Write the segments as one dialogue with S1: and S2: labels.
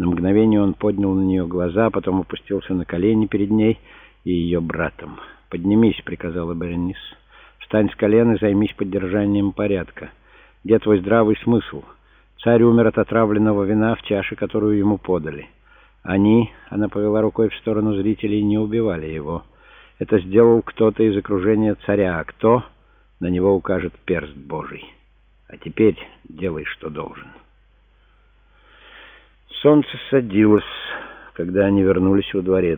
S1: На мгновение он поднял на нее глаза, потом опустился на колени перед ней и ее братом. «Поднимись», — приказала Беренис. «Встань с колен и займись поддержанием порядка. Где твой здравый смысл? Царь умер от отравленного вина в чаше, которую ему подали. Они, — она повела рукой в сторону зрителей, — не убивали его. Это сделал кто-то из окружения царя, а кто? На него укажет перст Божий. А теперь делай, что должен». Солнце садилось, когда они вернулись во дворец.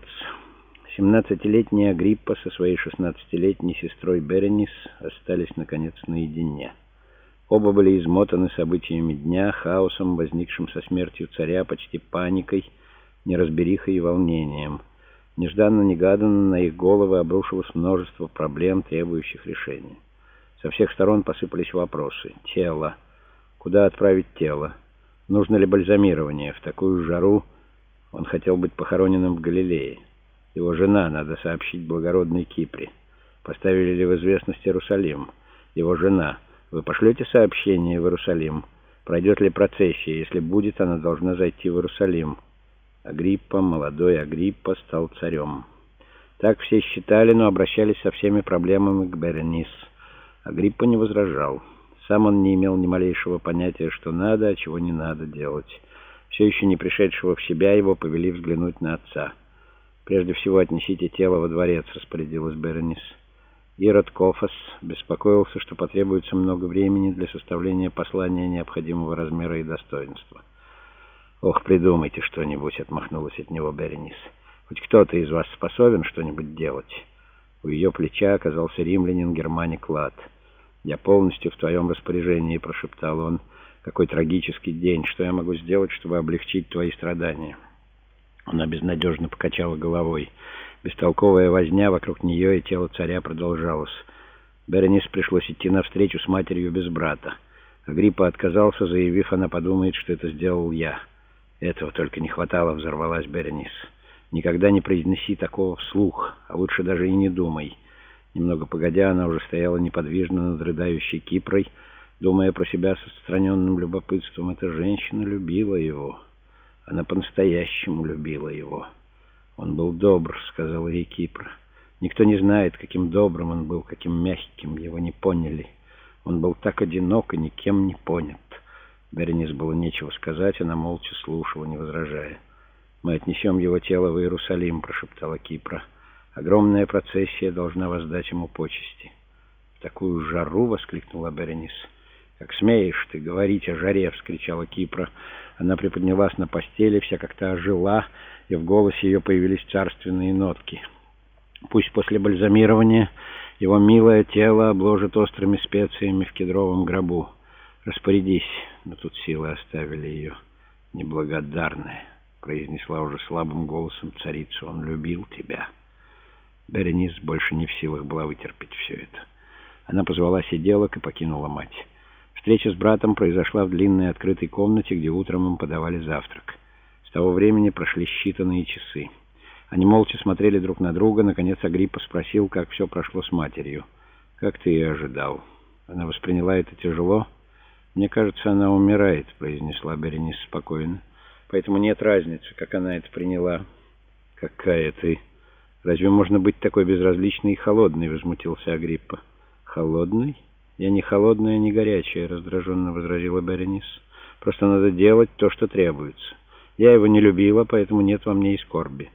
S1: 17-летняя Агриппа со своей 16-летней сестрой Беренис остались, наконец, наедине. Оба были измотаны событиями дня, хаосом, возникшим со смертью царя, почти паникой, неразберихой и волнением. Нежданно-негаданно на их головы обрушилось множество проблем, требующих решения. Со всех сторон посыпались вопросы. Тело. Куда отправить тело? Нужно ли бальзамирование? В такую жару он хотел быть похороненным в Галилее. Его жена, надо сообщить благородной Кипре. Поставили ли в известность Иерусалим? Его жена. Вы пошлете сообщение в Иерусалим? Пройдет ли процессия? Если будет, она должна зайти в Иерусалим. Агриппа, молодой Агриппа, стал царем. Так все считали, но обращались со всеми проблемами к Беренис. Агриппа не возражал. Сам он не имел ни малейшего понятия, что надо, а чего не надо делать. Все еще не пришедшего в себя, его повели взглянуть на отца. «Прежде всего отнесите тело во дворец», — распорядилась Беренис. Ирод Кофос беспокоился, что потребуется много времени для составления послания необходимого размера и достоинства. «Ох, придумайте что-нибудь», — отмахнулась от него Беренис. «Хоть кто-то из вас способен что-нибудь делать?» У ее плеча оказался римлянин Германик Лад. «Я полностью в твоем распоряжении», — прошептал он. «Какой трагический день! Что я могу сделать, чтобы облегчить твои страдания?» Она безнадежно покачала головой. Бестолковая возня вокруг нее и тело царя продолжалась. Беренис пришлось идти навстречу с матерью без брата. Агриппа отказался, заявив, она подумает, что это сделал я. «Этого только не хватало», — взорвалась Беренис. «Никогда не произнеси такого вслух, а лучше даже и не думай». Немного погодя, она уже стояла неподвижно над рыдающей Кипрой, думая про себя с отстраненным любопытством. Эта женщина любила его. Она по-настоящему любила его. «Он был добр», — сказала ей Кипра. «Никто не знает, каким добрым он был, каким мягким. Его не поняли. Он был так одинок и никем не понят». Беренис было нечего сказать, она молча слушала, не возражая. «Мы отнесем его тело в Иерусалим», — прошептала Кипра. «Огромная процессия должна воздать ему почести». «В такую жару!» — воскликнула Беренис. «Как смеешь ты говорить о жаре!» — вскричала Кипра. Она приподнялась на постели, вся как-то ожила, и в голосе ее появились царственные нотки. «Пусть после бальзамирования его милое тело обложат острыми специями в кедровом гробу. Распорядись!» Но тут силы оставили ее. «Неблагодарная!» — произнесла уже слабым голосом царица. «Он любил тебя». Беренис больше не в силах была вытерпеть все это. Она позвала сиделок и покинула мать. Встреча с братом произошла в длинной открытой комнате, где утром им подавали завтрак. С того времени прошли считанные часы. Они молча смотрели друг на друга. Наконец Агриппа спросил, как все прошло с матерью. «Как ты и ожидал. Она восприняла это тяжело?» «Мне кажется, она умирает», — произнесла Беренис спокойно. «Поэтому нет разницы, как она это приняла». «Какая ты! Разве можно быть такой безразличной и холодной?» — возмутился Агриппа. «Холодной? Я не холодная, не горячая», — раздраженно возразила Беренис. «Просто надо делать то, что требуется. Я его не любила, поэтому нет во мне и скорби».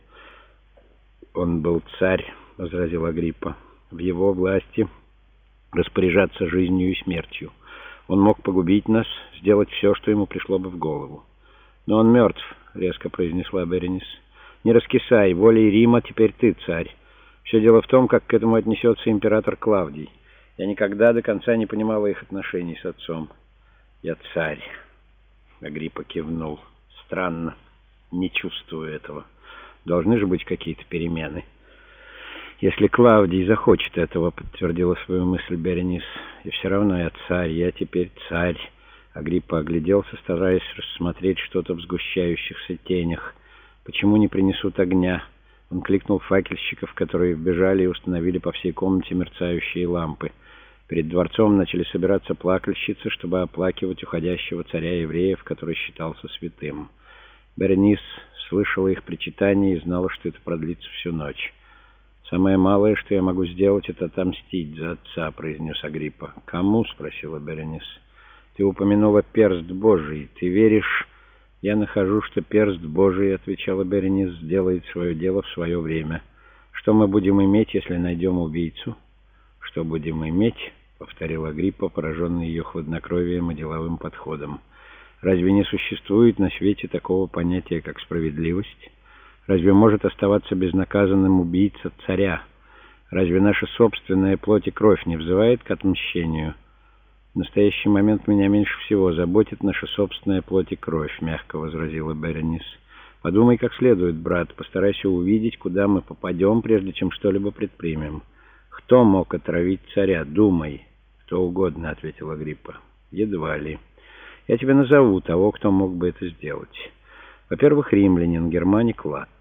S1: «Он был царь», — возразил Агриппа. «В его власти распоряжаться жизнью и смертью. Он мог погубить нас, сделать все, что ему пришло бы в голову». «Но он мертв», — резко произнесла Беренис. «Не раскисай, волей Рима теперь ты царь. Все дело в том, как к этому отнесется император Клавдий. Я никогда до конца не понимала их отношений с отцом». «Я царь», — Агриппа кивнул. «Странно, не чувствую этого. Должны же быть какие-то перемены». «Если Клавдий захочет этого», — подтвердила свою мысль Беренис. «И все равно я царь, я теперь царь». Агриппа огляделся, стараясь рассмотреть что-то в сгущающихся тенях. «Почему не принесут огня?» Он кликнул факельщиков, которые вбежали и установили по всей комнате мерцающие лампы. Перед дворцом начали собираться плакальщицы, чтобы оплакивать уходящего царя евреев, который считался святым. Беренис слышала их причитания и знала, что это продлится всю ночь. «Самое малое, что я могу сделать, это отомстить за отца», — произнес Агриппа. «Кому?» — спросила Беренис. «Ты упомянула перст Божий. Ты веришь?» «Я нахожу, что перст Божий, — отвечала Беренис, — сделает свое дело в свое время. Что мы будем иметь, если найдем убийцу?» «Что будем иметь?» — повторил Агриппа, пораженный ее хладнокровием и деловым подходом. «Разве не существует на свете такого понятия, как справедливость? Разве может оставаться безнаказанным убийца царя? Разве наша собственная плоть и кровь не взывает к отмщению?» «В настоящий момент меня меньше всего заботит наша собственная плоть и кровь», — мягко возразила Беренис. «Подумай как следует, брат, постарайся увидеть, куда мы попадем, прежде чем что-либо предпримем. Кто мог отравить царя? Думай». «Кто угодно», — ответила Агриппа. «Едва ли. Я тебе назову того, кто мог бы это сделать. Во-первых, римлянин, германик Лат.